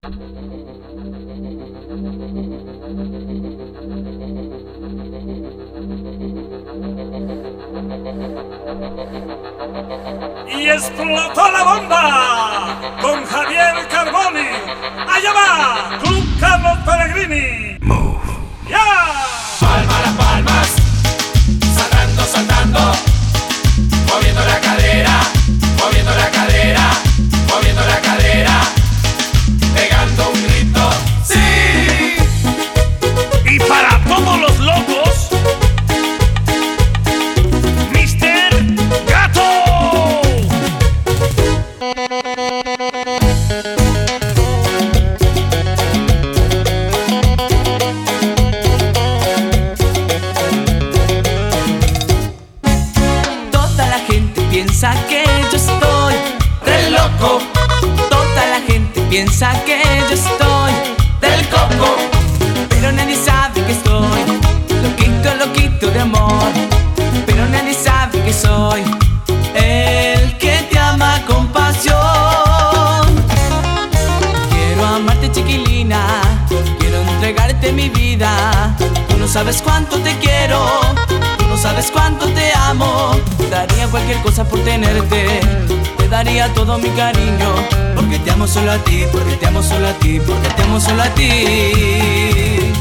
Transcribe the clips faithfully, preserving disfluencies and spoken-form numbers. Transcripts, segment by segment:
Y explotó la bomba con Javier Carboni. Allá va, Club Carlos Pellegrini. Move. ¡Ya! Palma las palmas, saltando, saltando, moviendo la cadera, moviendo la cadera, moviendo la cadera, pegando un grito, ¡sí! Y para todos los locos, mister Gato. Toda la gente piensa que yo estoy Del loco, Toda la gente piensa que yo estoy del coco, Pero nadie sabe que estoy loquito, loquito de amor. Pero nadie sabe que soy el que te ama con pasión. Quiero amarte, chiquilina, quiero entregarte mi vida. Tú no sabes cuánto te quiero, tú no sabes cuánto te amo. Daría cualquier cosa por tenerte, te daría todo mi cariño. Porque te amo solo a ti, porque te amo solo a ti, porque te amo solo a ti.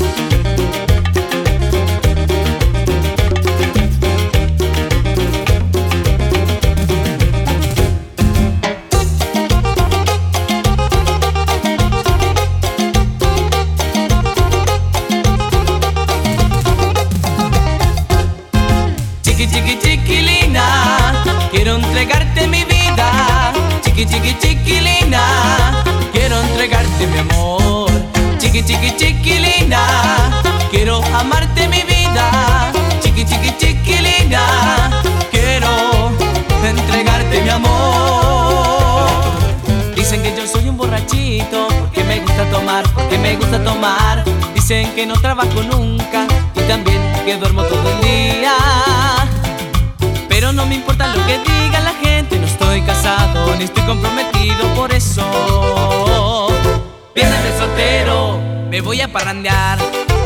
Chiqui, chiqui, chiquilina, quiero entregarte mi vida. Chiqui, chiqui, chiquilina, quiero entregarte mi amor. Chiqui, chiqui, chiquilina, quiero amarte mi vida. Chiqui, chiqui, chiquilina, quiero entregarte mi amor. Dicen que yo soy un borrachito, porque me gusta tomar, porque me gusta tomar. Dicen que no trabajo nunca y también que duermo todo el día. Pero no me importa lo que diga la gente, no estoy casado ni estoy comprometido, por eso viernes de soltero me voy a parrandear.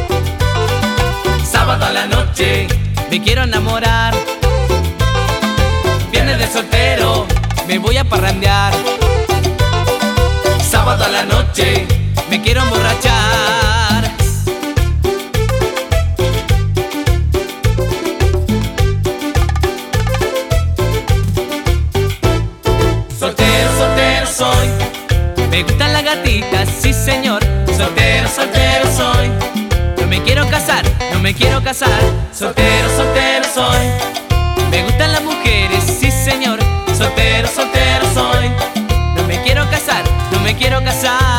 Sábado a la noche me quiero enamorar. Viernes de soltero me voy a parrandear. Sábado a la noche me quiero emborrachar. Soltero, soltero soy, me gustan las gatitas, sí señor. Soltero, soltero soy, no me quiero casar, no me quiero casar. Soltero, soltero soy, me gustan las mujeres, sí señor. Soltero, soltero soy, no me quiero casar, no me quiero casar.